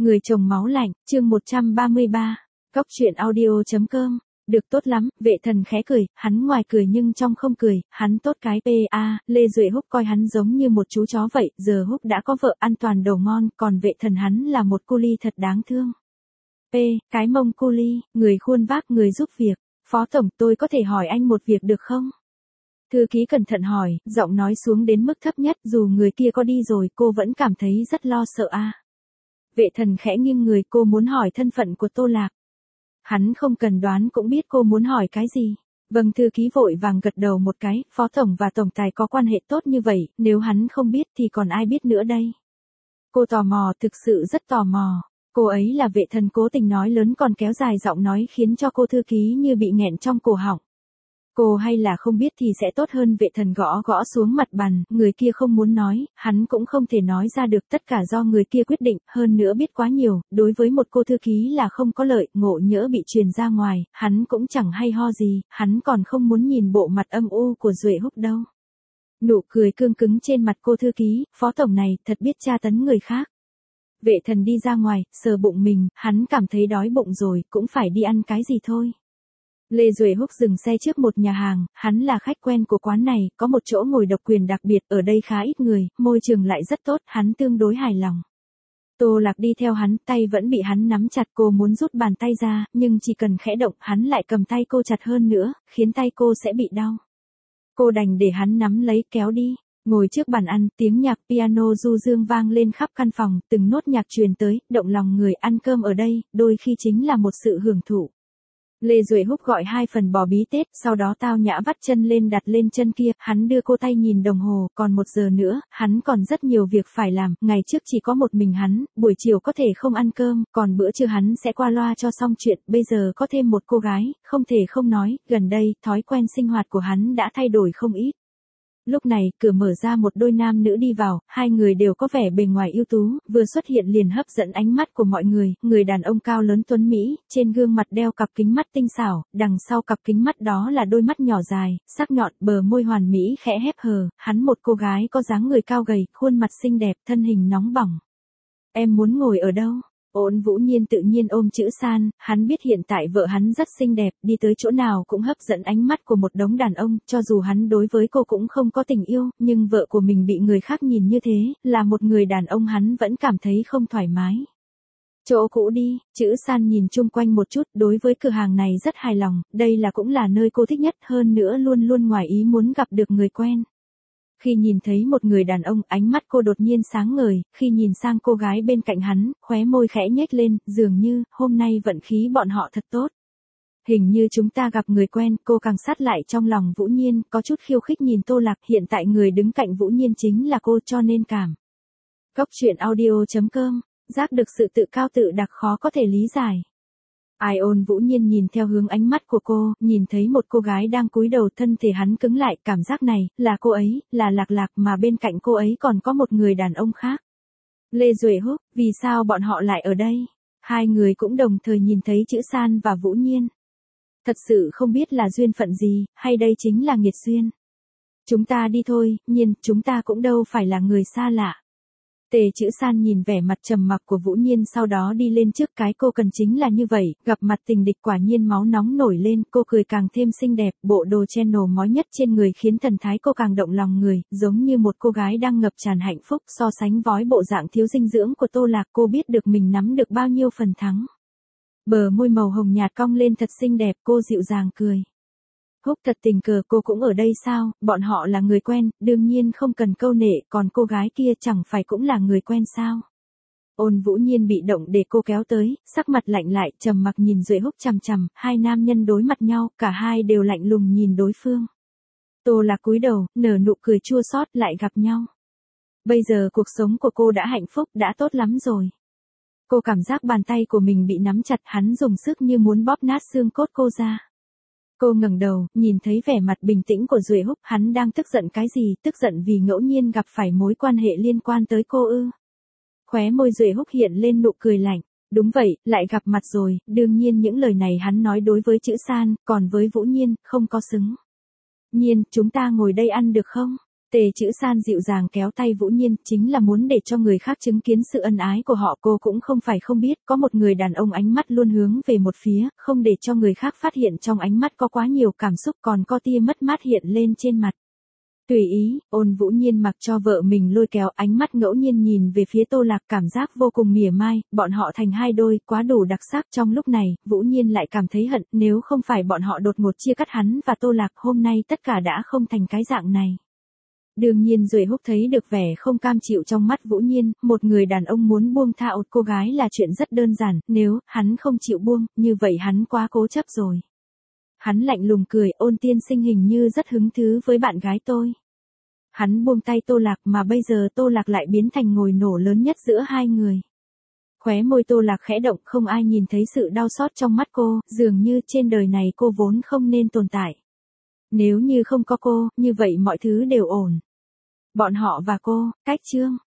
Người chồng máu lạnh, chương 133, Cóc truyện audio.com, được tốt lắm, Vệ Thần khẽ cười, hắn ngoài cười nhưng trong không cười, hắn tốt cái PA, Lê Duệ Húc coi hắn giống như một chú chó vậy, giờ Húc đã có vợ ăn toàn đồ ngon, còn Vệ Thần hắn là một cu ly thật đáng thương. Cái mông cu ly, người khuôn vác người giúp việc, Phó Tổng tôi có thể hỏi anh một việc được không? Thư ký cẩn thận hỏi, giọng nói xuống đến mức thấp nhất, dù người kia có đi rồi cô vẫn cảm thấy rất lo sợ a. Vệ Thần khẽ nghiêng người, cô muốn hỏi thân phận của Tô Lạc. Hắn không cần đoán cũng biết cô muốn hỏi cái gì. Vâng, thư ký vội vàng gật đầu một cái, Phó Tổng và Tổng Tài có quan hệ tốt như vậy, nếu hắn không biết thì còn ai biết nữa đây. Cô tò mò, thực sự rất tò mò. Cô ấy là Vệ Thần cố tình nói lớn còn kéo dài giọng nói khiến cho cô thư ký như bị nghẹn trong cổ họng. Cô hay là không biết thì sẽ tốt hơn. Vệ Thần gõ gõ xuống mặt bàn, người kia không muốn nói, hắn cũng không thể nói ra được, tất cả do người kia quyết định, hơn nữa biết quá nhiều, đối với một cô thư ký là không có lợi, ngộ nhỡ bị truyền ra ngoài, hắn cũng chẳng hay ho gì, hắn còn không muốn nhìn bộ mặt âm u của Duệ Húc đâu. Nụ cười cương cứng trên mặt cô thư ký, Phó Tổng này thật biết tra tấn người khác. Vệ Thần đi ra ngoài, sờ bụng mình, hắn cảm thấy đói bụng rồi, cũng phải đi ăn cái gì thôi. Lê Duệ Húc dừng xe trước một nhà hàng, hắn là khách quen của quán này, có một chỗ ngồi độc quyền đặc biệt, ở đây khá ít người, môi trường lại rất tốt, hắn tương đối hài lòng. Tô Lạc đi theo hắn, tay vẫn bị hắn nắm chặt, cô muốn rút bàn tay ra, nhưng chỉ cần khẽ động, hắn lại cầm tay cô chặt hơn nữa, khiến tay cô sẽ bị đau. Cô đành để hắn nắm lấy, kéo đi. Ngồi trước bàn ăn, tiếng nhạc piano du dương vang lên khắp căn phòng, từng nốt nhạc truyền tới, động lòng người. Ăn cơm ở đây, đôi khi chính là một sự hưởng thụ. Lê Duệ Húc gọi 2 phần bò bí tết, sau đó tao nhã vắt chân lên đặt lên chân kia, hắn đưa cô tay nhìn đồng hồ, còn 1 giờ nữa, hắn còn rất nhiều việc phải làm, ngày trước chỉ có một mình hắn, buổi chiều có thể không ăn cơm, còn bữa trưa hắn sẽ qua loa cho xong chuyện, bây giờ có thêm một cô gái, không thể không nói, gần đây, thói quen sinh hoạt của hắn đã thay đổi không ít. Lúc này, cửa mở ra, một đôi nam nữ đi vào, hai người đều có vẻ bề ngoài ưu tú, vừa xuất hiện liền hấp dẫn ánh mắt của mọi người, người đàn ông cao lớn tuấn Mỹ, trên gương mặt đeo cặp kính mắt tinh xảo, đằng sau cặp kính mắt đó là đôi mắt nhỏ dài, sắc nhọn, bờ môi hoàn mỹ khẽ hép hờ, hắn một cô gái có dáng người cao gầy, khuôn mặt xinh đẹp, thân hình nóng bỏng. Em muốn ngồi ở đâu? Ôn Vũ Nhiên tự nhiên ôm chữ San, hắn biết hiện tại vợ hắn rất xinh đẹp, đi tới chỗ nào cũng hấp dẫn ánh mắt của một đống đàn ông, cho dù hắn đối với cô cũng không có tình yêu, nhưng vợ của mình bị người khác nhìn như thế, là một người đàn ông hắn vẫn cảm thấy không thoải mái. Chỗ cũ đi, chữ San nhìn chung quanh một chút, đối với cửa hàng này rất hài lòng, đây là cũng là nơi cô thích nhất, hơn nữa luôn luôn ngoài ý muốn gặp được người quen. Khi nhìn thấy một người đàn ông, ánh mắt cô đột nhiên sáng ngời, khi nhìn sang cô gái bên cạnh hắn, khóe môi khẽ nhếch lên, dường như, hôm nay vận khí bọn họ thật tốt. Hình như chúng ta gặp người quen, cô càng sát lại trong lòng Vũ Nhiên, có chút khiêu khích nhìn Tô Lạc, hiện tại người đứng cạnh Vũ Nhiên chính là cô, cho nên cảm. Cóc truyện audio.com, giác được sự tự cao tự đặc khó có thể lý giải. Ôn Vũ Nhiên nhìn theo hướng ánh mắt của cô, nhìn thấy một cô gái đang cúi đầu, thân thể hắn cứng lại, cảm giác này, là cô ấy, là Lạc Lạc, mà bên cạnh cô ấy còn có một người đàn ông khác. Lê Duệ Húc, vì sao bọn họ lại ở đây? Hai người cũng đồng thời nhìn thấy chữ San và Vũ Nhiên. Thật sự không biết là duyên phận gì, hay đây chính là nghiệt duyên. Chúng ta đi thôi, Nhiên, chúng ta cũng đâu phải là người xa lạ. Tề chữ San nhìn vẻ mặt trầm mặc của Vũ Nhiên sau đó đi lên trước, cái cô cần chính là như vậy, gặp mặt tình địch quả nhiên máu nóng nổi lên, cô cười càng thêm xinh đẹp, bộ đồ channel mói nhất trên người khiến thần thái cô càng động lòng người, giống như một cô gái đang ngập tràn hạnh phúc, so sánh với bộ dạng thiếu dinh dưỡng của Tô Lạc, cô biết được mình nắm được bao nhiêu phần thắng. Bờ môi màu hồng nhạt cong lên thật xinh đẹp, cô dịu dàng cười. Húc thật tình cờ, cô cũng ở đây sao? Bọn họ là người quen, đương nhiên không cần câu nệ, còn cô gái kia chẳng phải cũng là người quen sao? Ôn Vũ Nhiên bị động để cô kéo tới, sắc mặt lạnh lại, trầm mặc nhìn Duệ Húc chằm chằm, hai nam nhân đối mặt nhau, cả hai đều lạnh lùng nhìn đối phương. Tô Lạc cúi đầu, nở nụ cười chua xót, lại gặp nhau. Bây giờ cuộc sống của cô đã hạnh phúc, đã tốt lắm rồi. Cô cảm giác bàn tay của mình bị nắm chặt, hắn dùng sức như muốn bóp nát xương cốt cô ra. Cô ngẩng đầu, nhìn thấy vẻ mặt bình tĩnh của Duệ Húc, hắn đang tức giận cái gì, tức giận vì ngẫu nhiên gặp phải mối quan hệ liên quan tới cô ư? Khóe môi Duệ Húc hiện lên nụ cười lạnh, đúng vậy, lại gặp mặt rồi, đương nhiên những lời này hắn nói đối với chữ San, còn với Vũ Nhiên, không có xứng. Nhiên, chúng ta ngồi đây ăn được không? Tề Chữ San dịu dàng kéo tay Vũ Nhiên, chính là muốn để cho người khác chứng kiến sự ân ái của họ. Cô cũng không phải không biết, có một người đàn ông ánh mắt luôn hướng về một phía, không để cho người khác phát hiện trong ánh mắt có quá nhiều cảm xúc, còn có tia mất mát hiện lên trên mặt. Tùy ý, Ôn Vũ Nhiên mặc cho vợ mình lôi kéo, ánh mắt ngẫu nhiên nhìn về phía Tô Lạc, cảm giác vô cùng mỉa mai, bọn họ thành hai đôi, quá đủ đặc sắc. Trong lúc này, Vũ Nhiên lại cảm thấy hận, nếu không phải bọn họ đột ngột chia cắt hắn và Tô Lạc, hôm nay tất cả đã không thành cái dạng này. Đương nhiên Duệ Húc thấy được vẻ không cam chịu trong mắt Vũ Nhiên, một người đàn ông muốn buông tha một cô gái là chuyện rất đơn giản, nếu hắn không chịu buông, như vậy hắn quá cố chấp rồi. Hắn lạnh lùng cười, Ôn tiên sinh hình như rất hứng thú với bạn gái tôi. Hắn buông tay Tô Lạc mà bây giờ Tô Lạc lại biến thành ngồi nổ lớn nhất giữa hai người. Khóe môi Tô Lạc khẽ động, không ai nhìn thấy sự đau xót trong mắt cô, dường như trên đời này cô vốn không nên tồn tại. Nếu như không có cô, như vậy mọi thứ đều ổn. Bọn họ và cô, cách chương.